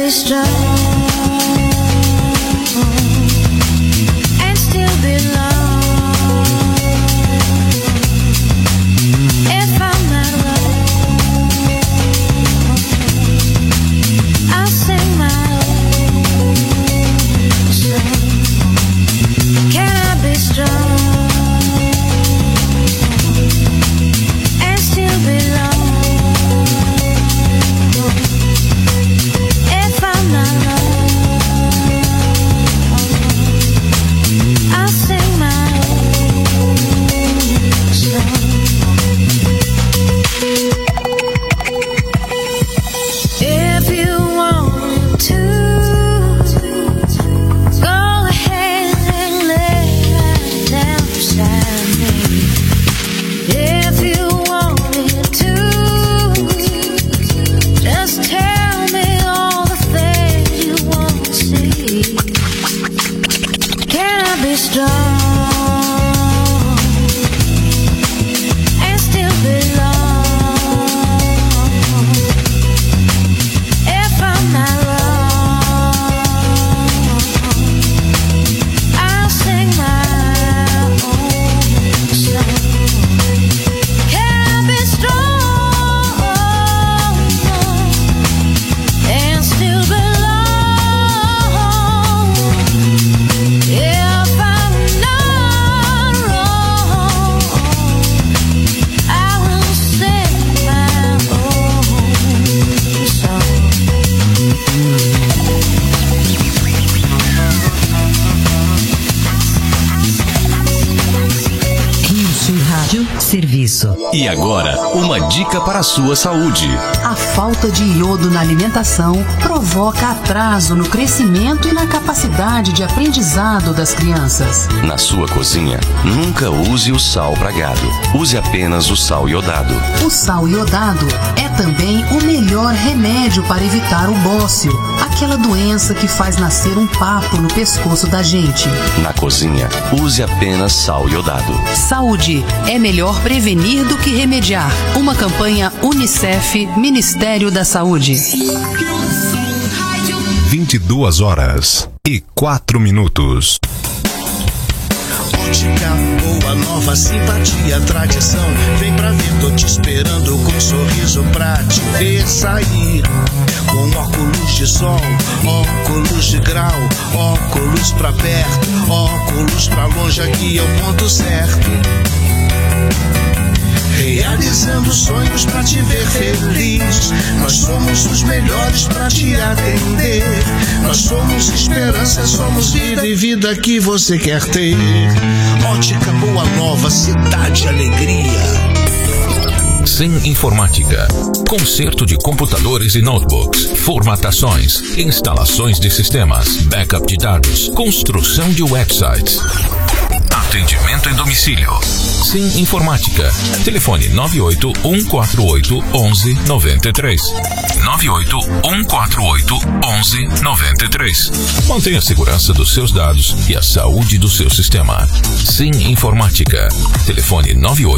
be strong and still belong? If I'm not wrong, I'll sing my own song. Can I be strong and still belong? If I'm not wrong, I'll sing my own song. If you want to, go ahead and lay right down beside me. If you wanted to, just tell me all the things you want to see. Can I be strong and still belong? If I'm not wrong, I'll sing my own song. Can I be strong and still belong? If I'm not wrong, I will sing my own song. Rio Sul Rádio, serviço. E agora, uma dica para a sua saúde. A falta de iodo na alimentação provoca atraso no crescimento e na capacidade de aprendizado das crianças. Na sua cozinha, nunca use o sal pra gado. Use apenas o sal iodado. O sal iodado é também o melhor remédio para evitar o bócio, aquela doença que faz nascer um papo no pescoço da gente. Na cozinha, use apenas sal iodado. Saúde é melhor prevenir do que remediar. Uma campanha Unicef, Ministério da Saúde. 22h04. Ótica boa, nova simpatia, tradição. Vem pra ver, tô te esperando com um sorriso pra te ver sair. Com óculos de sol, óculos de grau, óculos pra perto, óculos pra longe, aqui é o ponto certo. Realizando sonhos pra te ver feliz. Nós somos os melhores pra te atender. Nós somos esperança, somos vida e vida que você quer ter. Ótica Boa Nova, cidade alegria. Sim Informática. Conserto de computadores e notebooks, formatações, instalações de sistemas, backup de dados, construção de websites. Atendimento em domicílio. Sim Informática. Telefone 981481193. 981481193. Mantenha a segurança dos seus dados e a saúde do seu sistema. Sim Informática. Telefone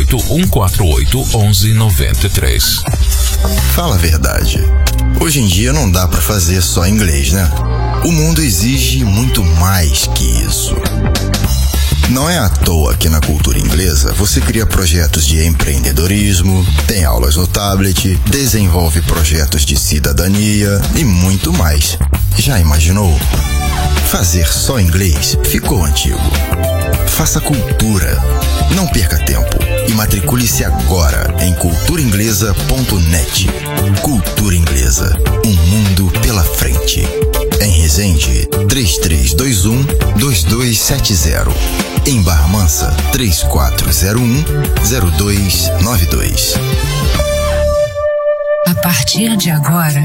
981481193. Fala a verdade. Hoje em dia não dá pra fazer só inglês, né? O mundo exige muito mais que isso. Não é à toa que na cultura inglesa você cria projetos de empreendedorismo, tem aulas no tablet, desenvolve projetos de cidadania e muito mais. Já imaginou? Fazer só inglês ficou antigo. Faça cultura. Não perca tempo e matricule-se agora em culturainglesa.net. Cultura Inglesa, um mundo pela frente. Em Resende, 3321-2270. Em Barra Mansa, 3401-0292. A partir de agora,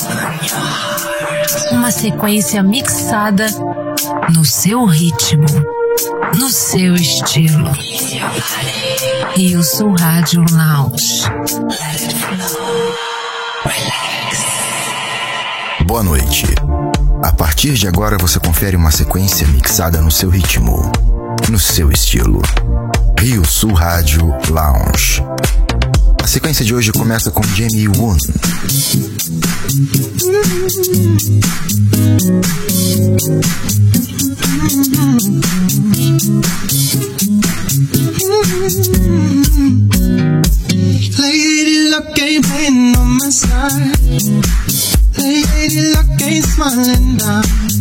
uma sequência mixada no seu ritmo, no seu estilo. Rio Sul Rádio Lounge. Boa noite. A partir de agora você confere uma sequência mixada no seu ritmo, no seu estilo. Rio Sul Rádio Lounge. A sequência de hoje começa com Jamie Woon. Lady luck ain't playing on my side. Lady luck ain't smiling down.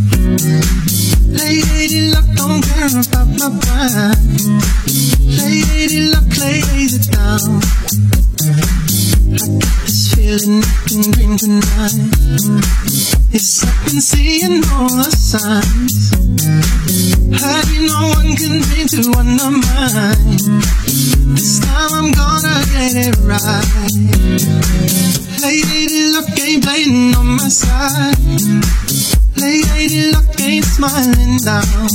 Lady luck don't care about my pride. Lady luck lays it down. I get this feeling I can dream tonight. Yes, I've been seeing all the signs. Heard you no one can dream to one of mine. This time I'm gonna get it right. Lady luck ain't playing on my side. Lady luck ain't smiling down.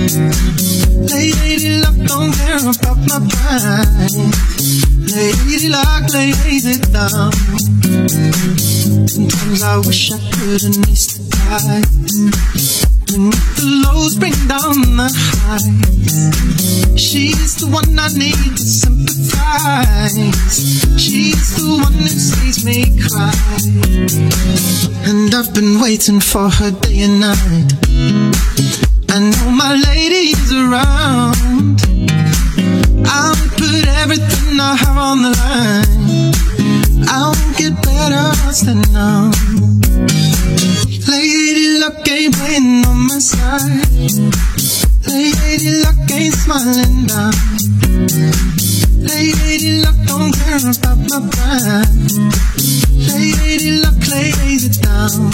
Lady luck don't care about my pride. Lady luck lays it down. Sometimes I wish I could anesthetize. Beneath the lows, bring down the highs. She's the one I need to sympathize. She's the one who sees me cry. And I've been waiting for her day and night. I know my lady's around. I'll put everything I have on the line. I won't get better than now. Lady luck ain't playing on my side. Lady luck ain't smiling down. Lady luck don't care about my pride. Lady luck lays it down.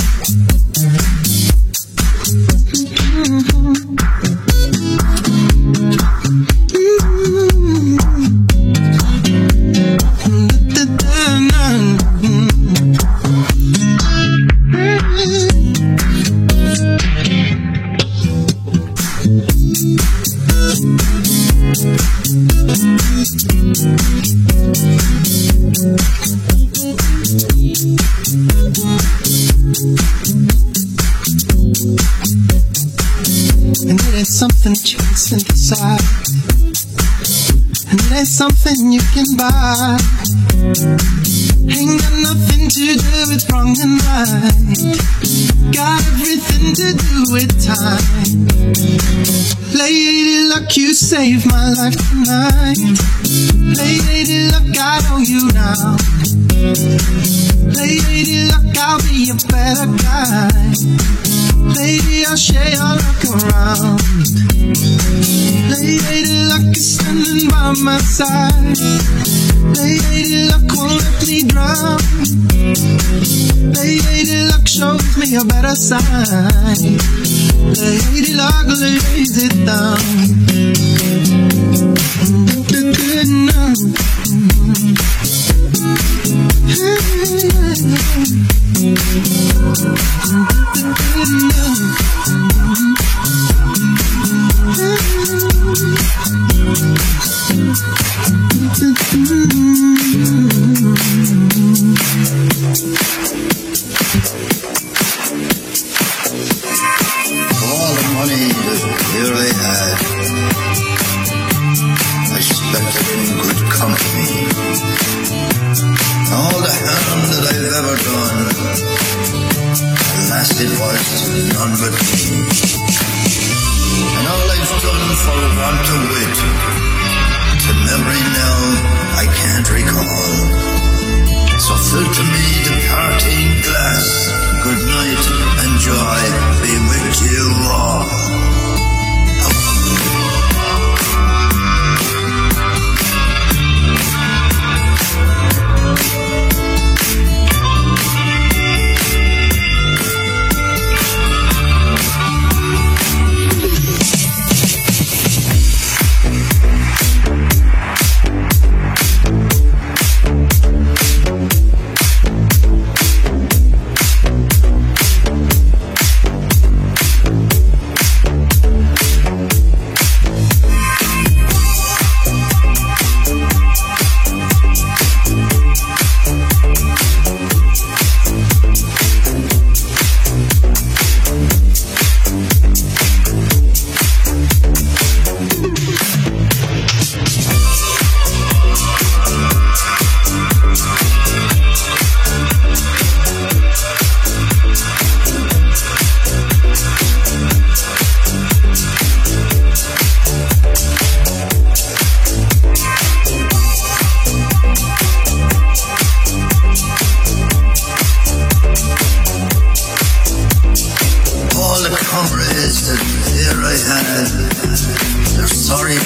And it ain't something that you can synthesize, and it ain't something you can buy. Ain't got nothing to do with wrong and right. Got everything to do with time. Lady luck, you saved my life tonight. Lady luck, I know you now. Lady luck, I'll be a better guy. Lady, I'll share your luck around. Lady luck is standing by my side. Lady luck won't let me drown. Lady luck shows me a better side. Lady luck lays it down. Good enough. All the money that clearly had, I spent it in good company. All the harm that I've ever done, the last it was to none but me. And all I've done for want of wit, to memory now I can't recall. So fill to me the parting glass. Good night and joy be with you all.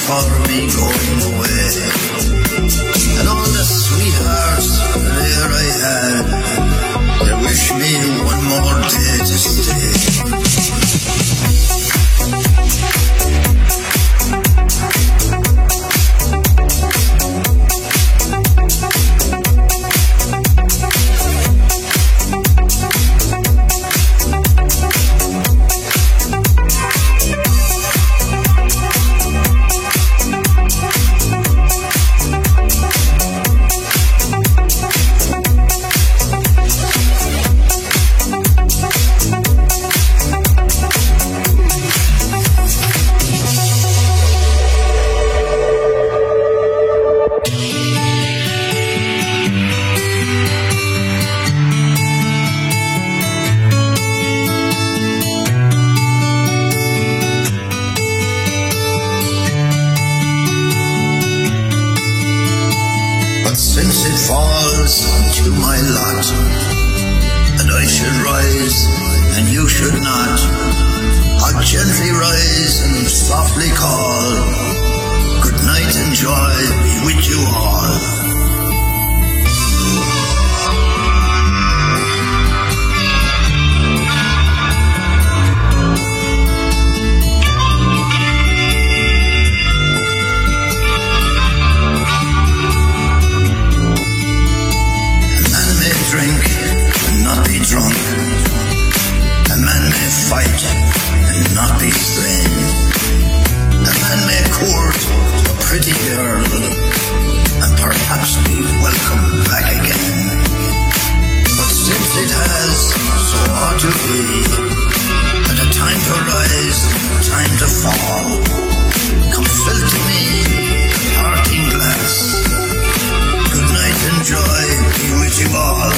for me going away. And all the sweethearts there I had, they wish me one more day to stay. Since it falls to my lot, and I should rise and you should not, I'll gently rise and softly call, good night and joy be with you all. Drink and not be drunk. A man may fight and not be slain. A man may court a pretty girl and perhaps be welcome back again. But since it has so ought to be, at a time to rise and a time to fall, come fill to me the parting glass. Good night and joy be with you all.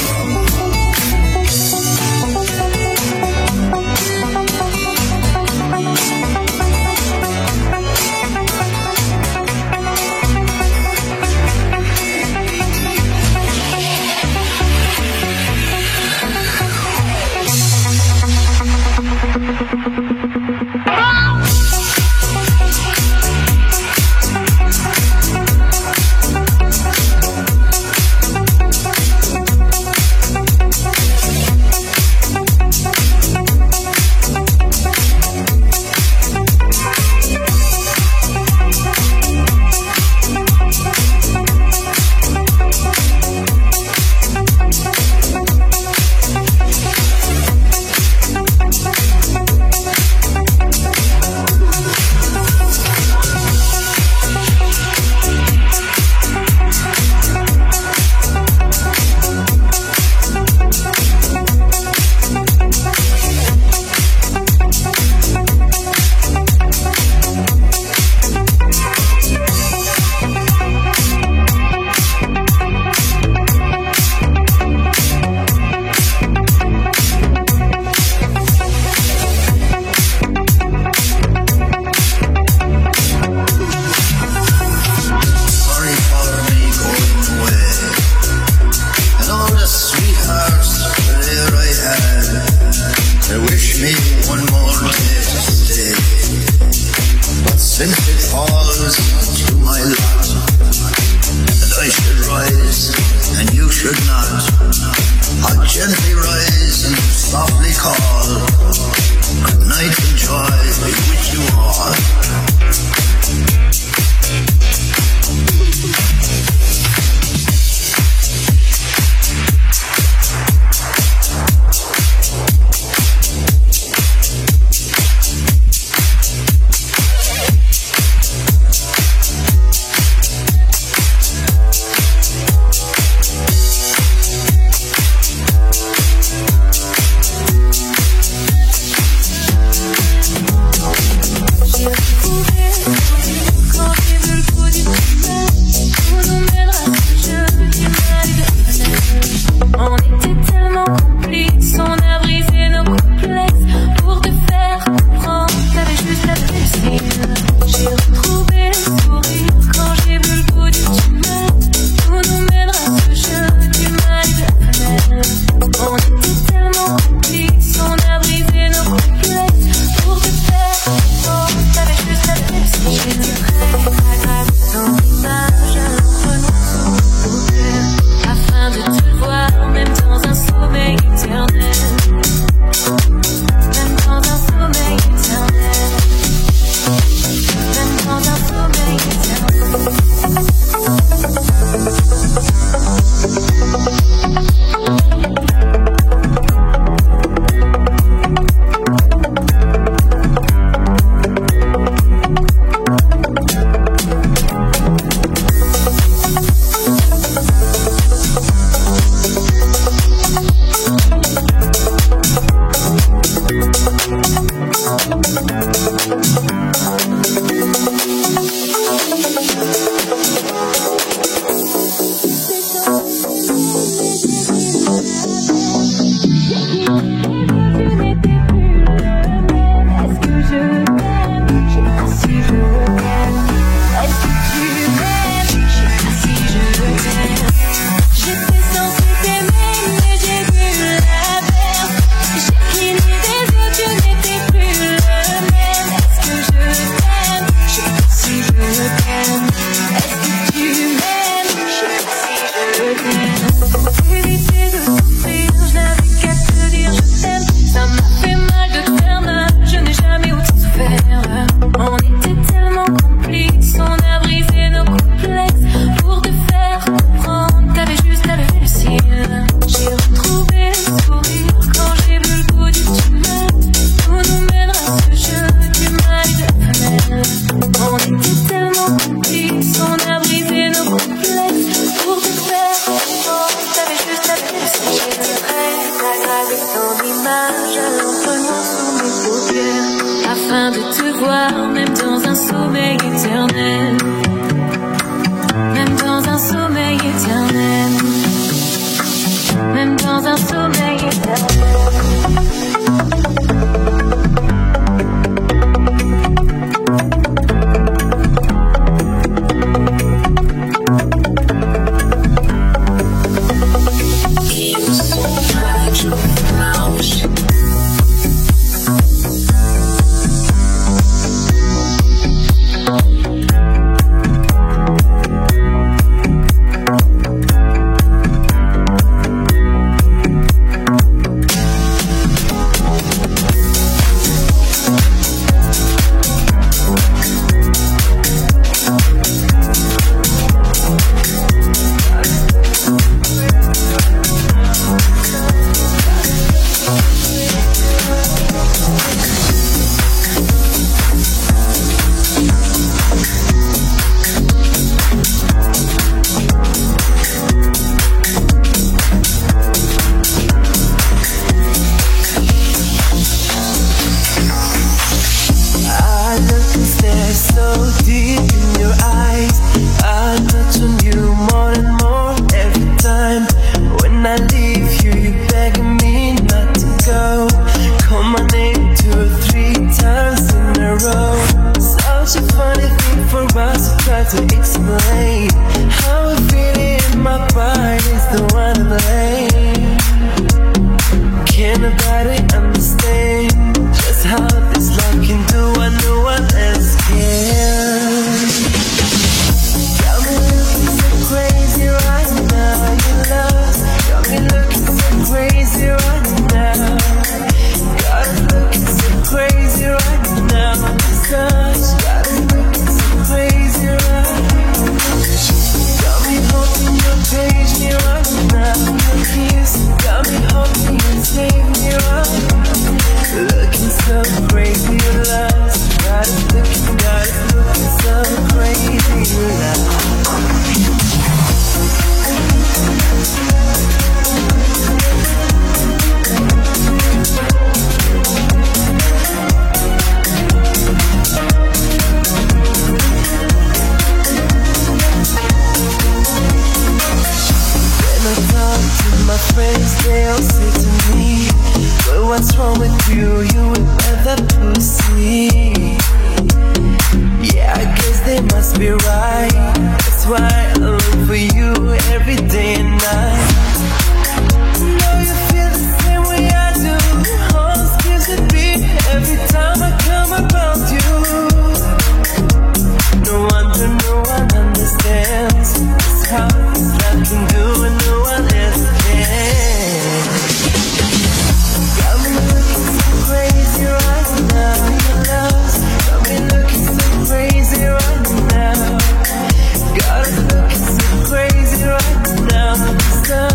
Crazy right now,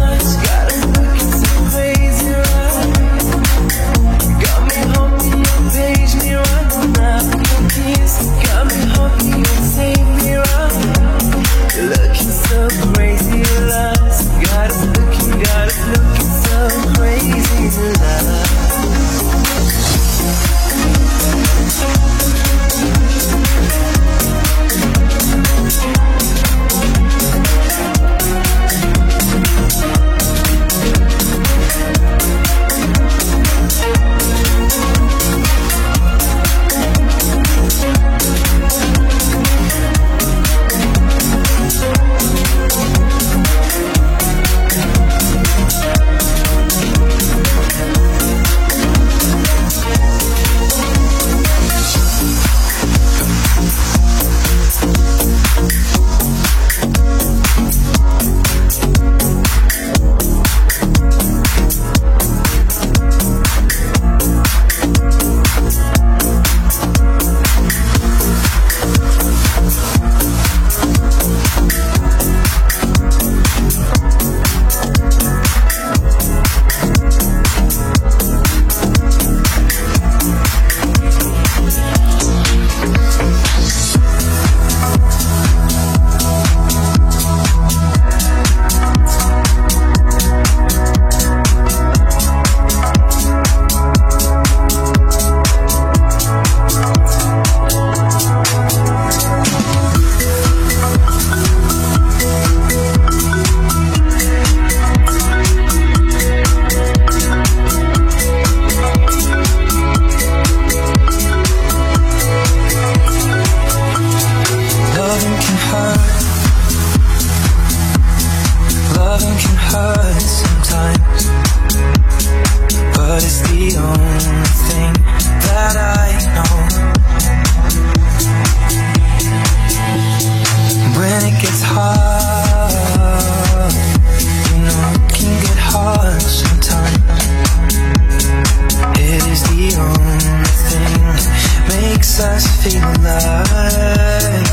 feel alive.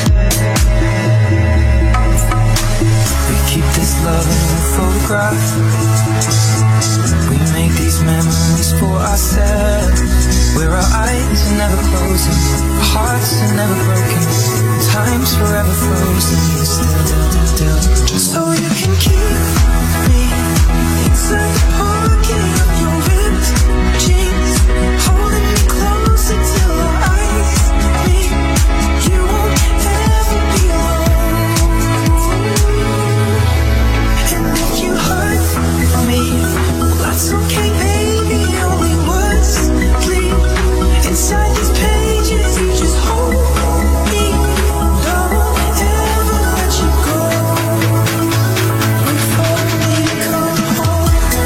We keep this love in a photograph. We make these memories for ourselves, where our eyes are never closing, our hearts are never broken, time's forever frozen. Still, just so you can keep me inside the pocket of your ripped jeans, holding me close until our eyes meet. You won't ever be alone. And if you hurt me, well, that's okay, baby. Only words bleed inside these pages. You just hold me. Don't ever let you go. Wait for me to come home.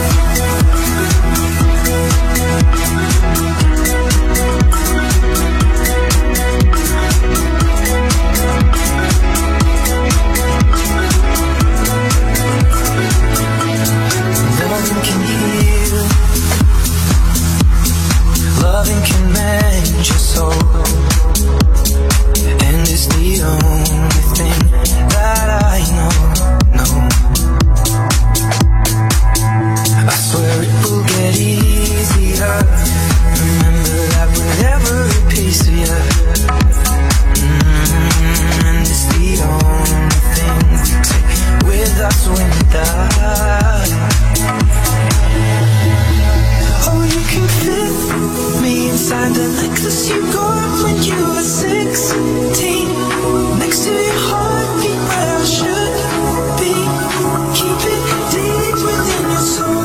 Loving can heal. Loving can mend your soul. And it's the only thing that I know. I swear it will get easier. Remember that with every piece of you. And it's the only thing we take with us when we die. Oh, you can fit me inside the necklace you got when you were 16. Next to your heartbeat where I should be. Keep it deep within your soul.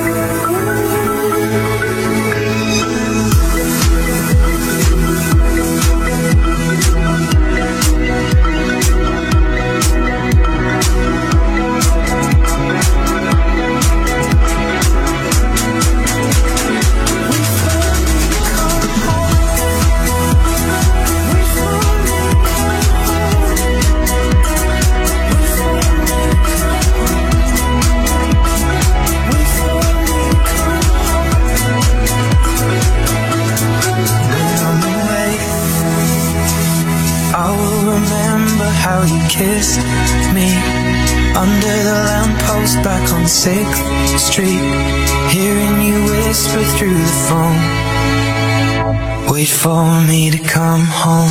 How you kissed me under the lamppost back on 6th Street, hearing you whisper through the phone, wait for me to come home.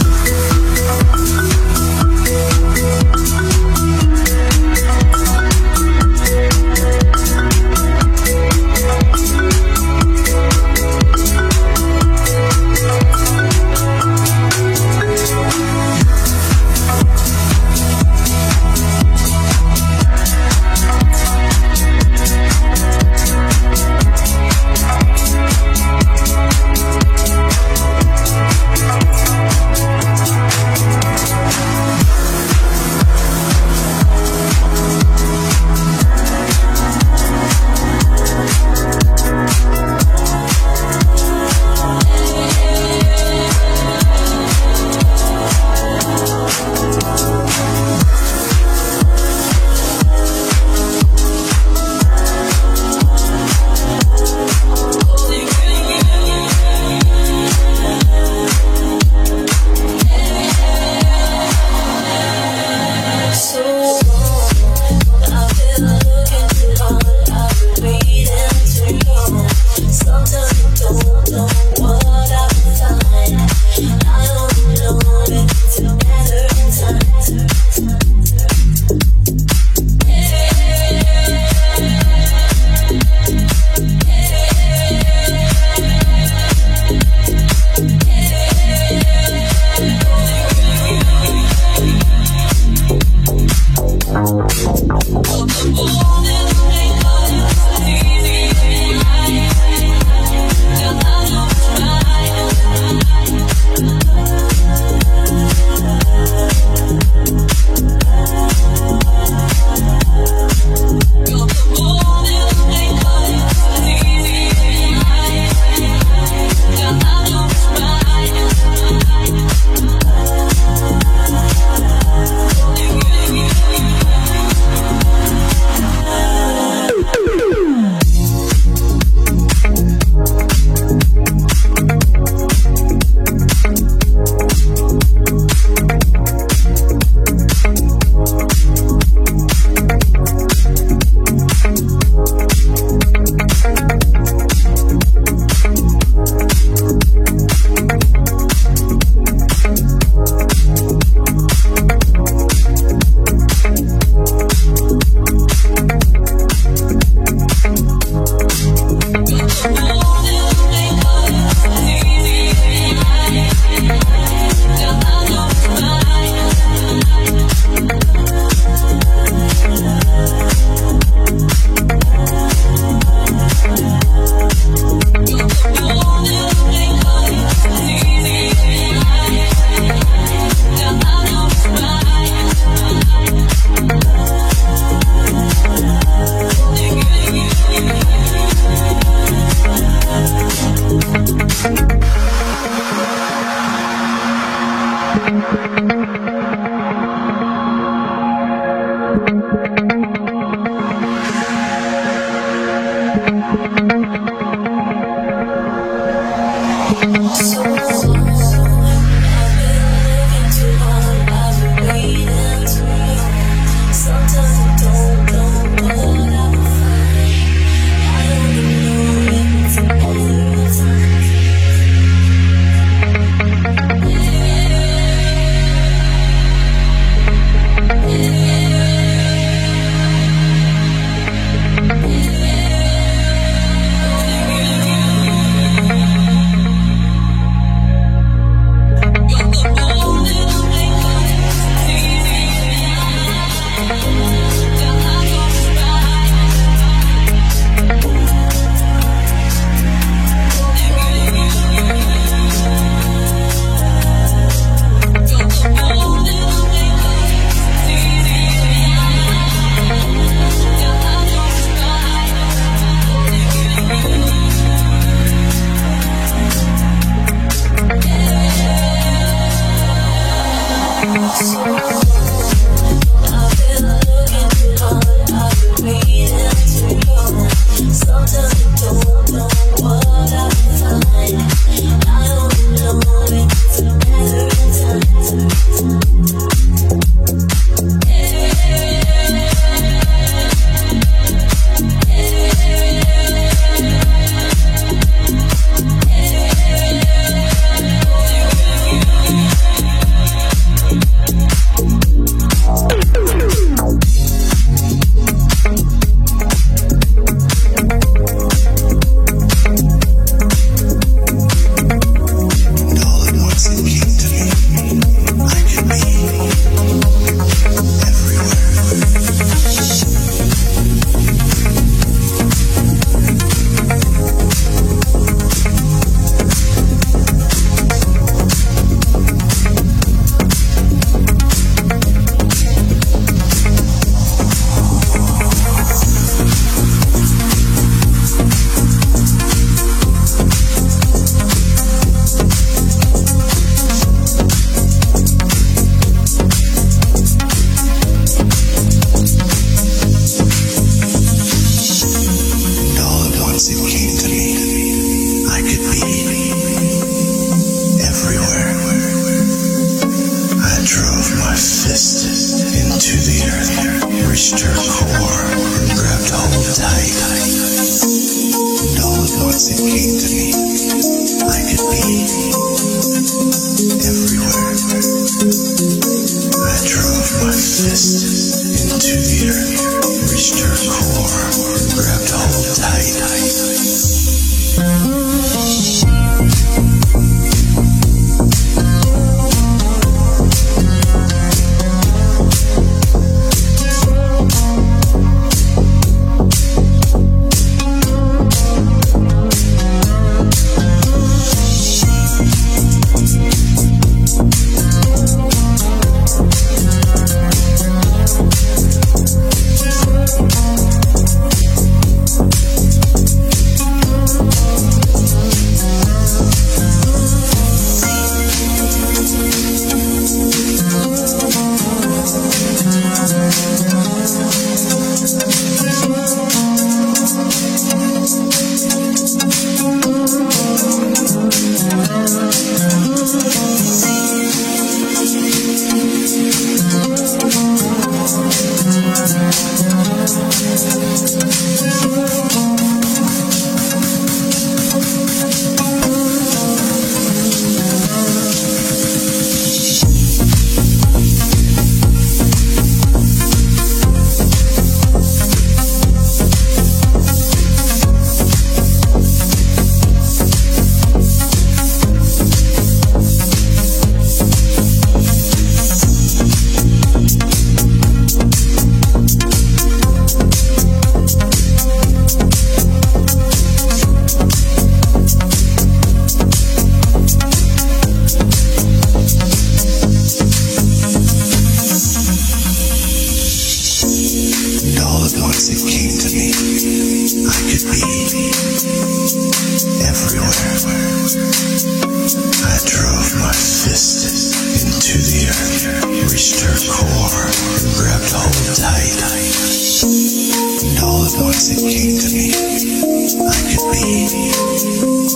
once it came to me, I could be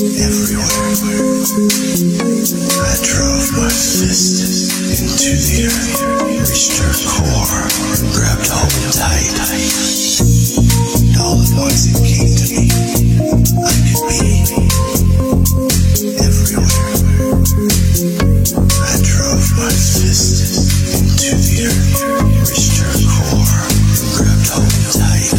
I drove my fist into the earth, reached her core, and grabbed hold tight. And all at once it came to me, I could be everywhere. I drove my fist into the earth, reached her core, and grabbed hold tight.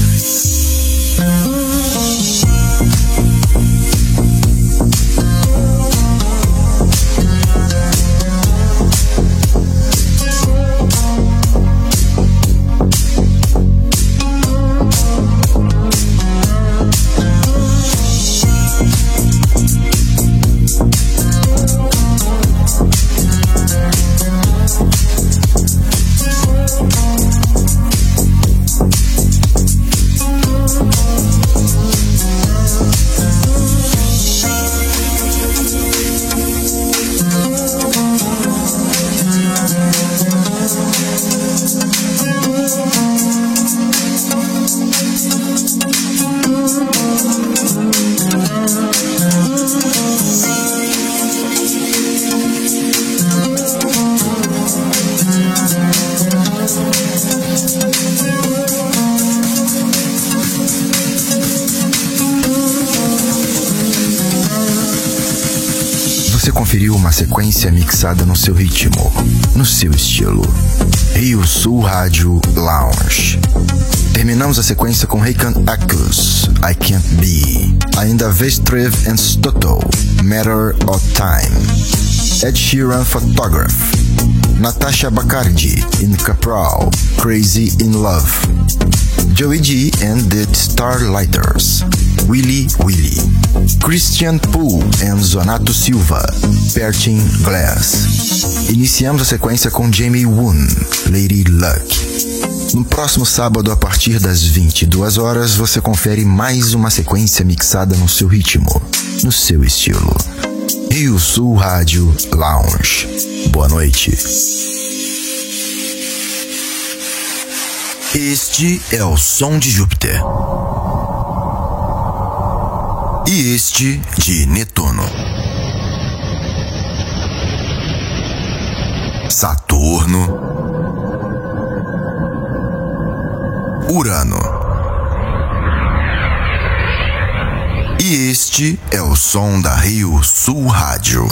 Conferiu uma sequência mixada no seu ritmo, no seu estilo. Rio Sul Rádio Lounge. Terminamos a sequência com Hakan Akus, I Can't Be. Ainda Vestrev and Stotto, Matter of Time. Ed Sheeran Photograph. Natasha Bacardi in Capral, Crazy in Love. Joey G and the Starlighters, Willy Willy. Christian Poole and Zonato Silva, Pertin Glass. Iniciamos a sequência com Jamie Woon, Lady Luck. No próximo sábado, a partir das 22 horas, você confere mais uma sequência mixada no seu ritmo, no seu estilo. Rio Sul Rádio Lounge. Boa noite. Este é o som de Júpiter. E este de Netuno. Saturno. Urano. E este é o som da Rio Sul Rádio.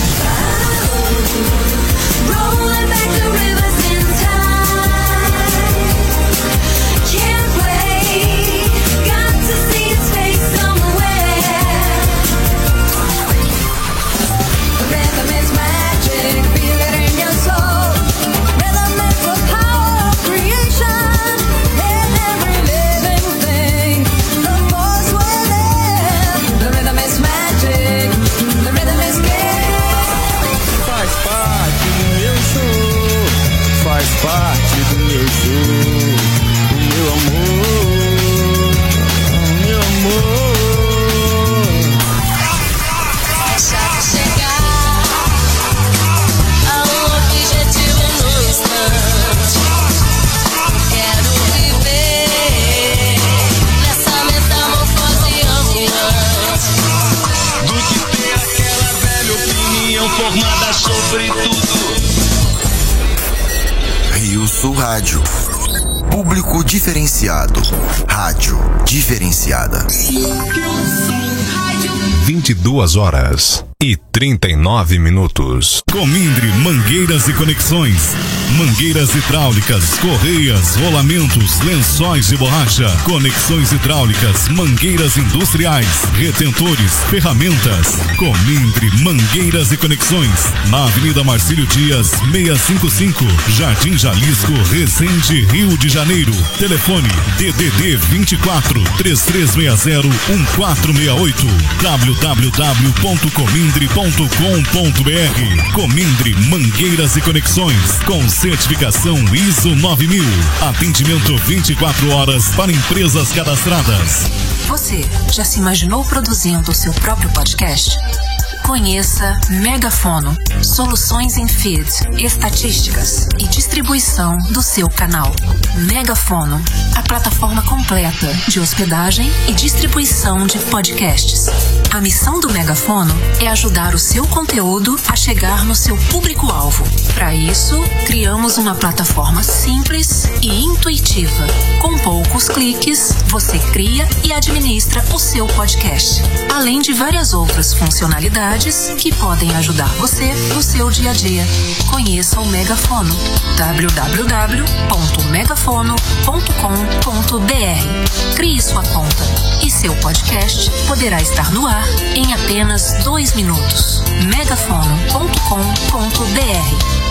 Parte do meu jogo, meu amor, meu amor. Deixa chegar a um objetivo no instante. Quero viver nessa metamorfose ambulante. Do que ter aquela velha opinião formada sobre tudo. Rio Sul Rádio. Público diferenciado. Rádio diferenciada. 22 horas e 39 minutos. Comindre Mangueiras e Conexões. Mangueiras hidráulicas, correias, rolamentos, lençóis de borracha, conexões hidráulicas, mangueiras industriais, retentores, ferramentas. Comindre Mangueiras e Conexões. Na Avenida Marcílio Dias, 655, Jardim Jalisco, Resende, Rio de Janeiro. Telefone DDD 24 3360 1468. www.comindre.com.br. Comindre Mangueiras e Conexões, com certificação ISO 9000. Atendimento 24 horas para empresas cadastradas. Você já se imaginou produzindo o seu próprio podcast? Conheça Megafono, soluções em feed, estatísticas e distribuição do seu canal. Megafono, a plataforma completa de hospedagem e distribuição de podcasts. A missão do Megafono é ajudar o seu conteúdo a chegar no seu público-alvo. Para isso, criamos uma plataforma simples e intuitiva. Com poucos cliques, você cria e administra o seu podcast, além de várias outras funcionalidades que podem ajudar você no seu dia a dia. Conheça o Megafono, www.megafono.com.br. Crie sua conta e seu podcast poderá estar no ar em apenas 2 minutos. megafono.com.br.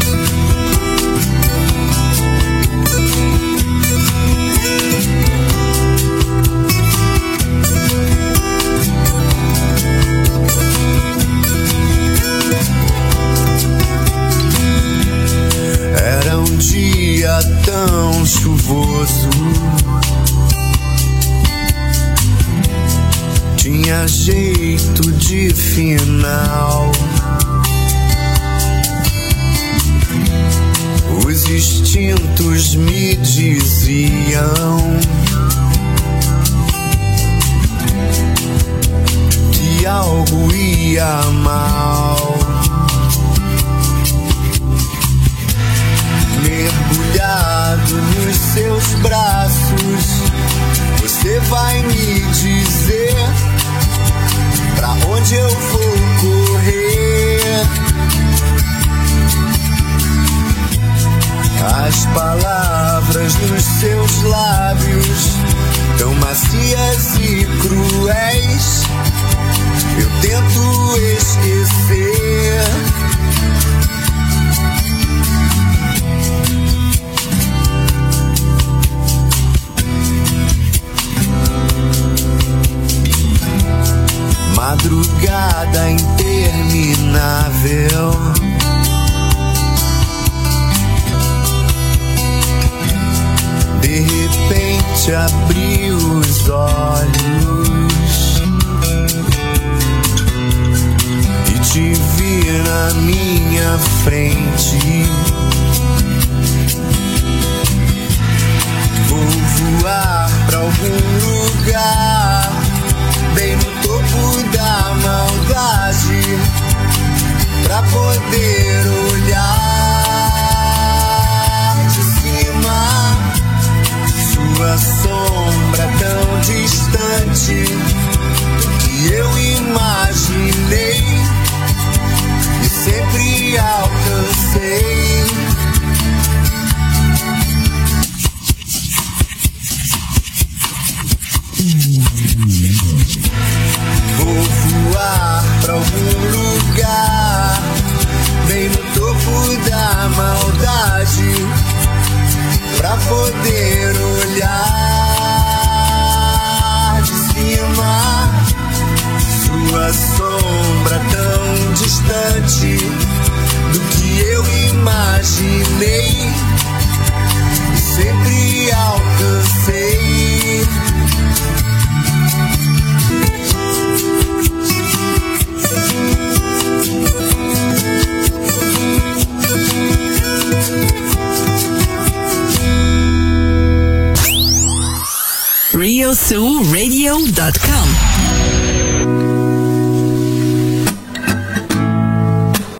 Era um dia tão chuvoso, tinha jeito de final. Os instintos me diziam que algo ia mal. Mergulhado nos seus braços, você vai me dizer pra onde eu vou correr. As palavras nos seus lábios, tão macias e cruéis, eu tento esquecer. Madrugada interminável, de repente abri os olhos e te vi na minha frente. Vou voar pra algum lugar bem no topo da maldade, pra poder olhar de cima sua sombra tão distante que eu imaginei e sempre alcancei. Vou voar pra algum lugar bem no topo da maldade, pra poder olhar de cima sua sombra tão distante do que eu imaginei e sempre alcancei. RioSoulRadio.com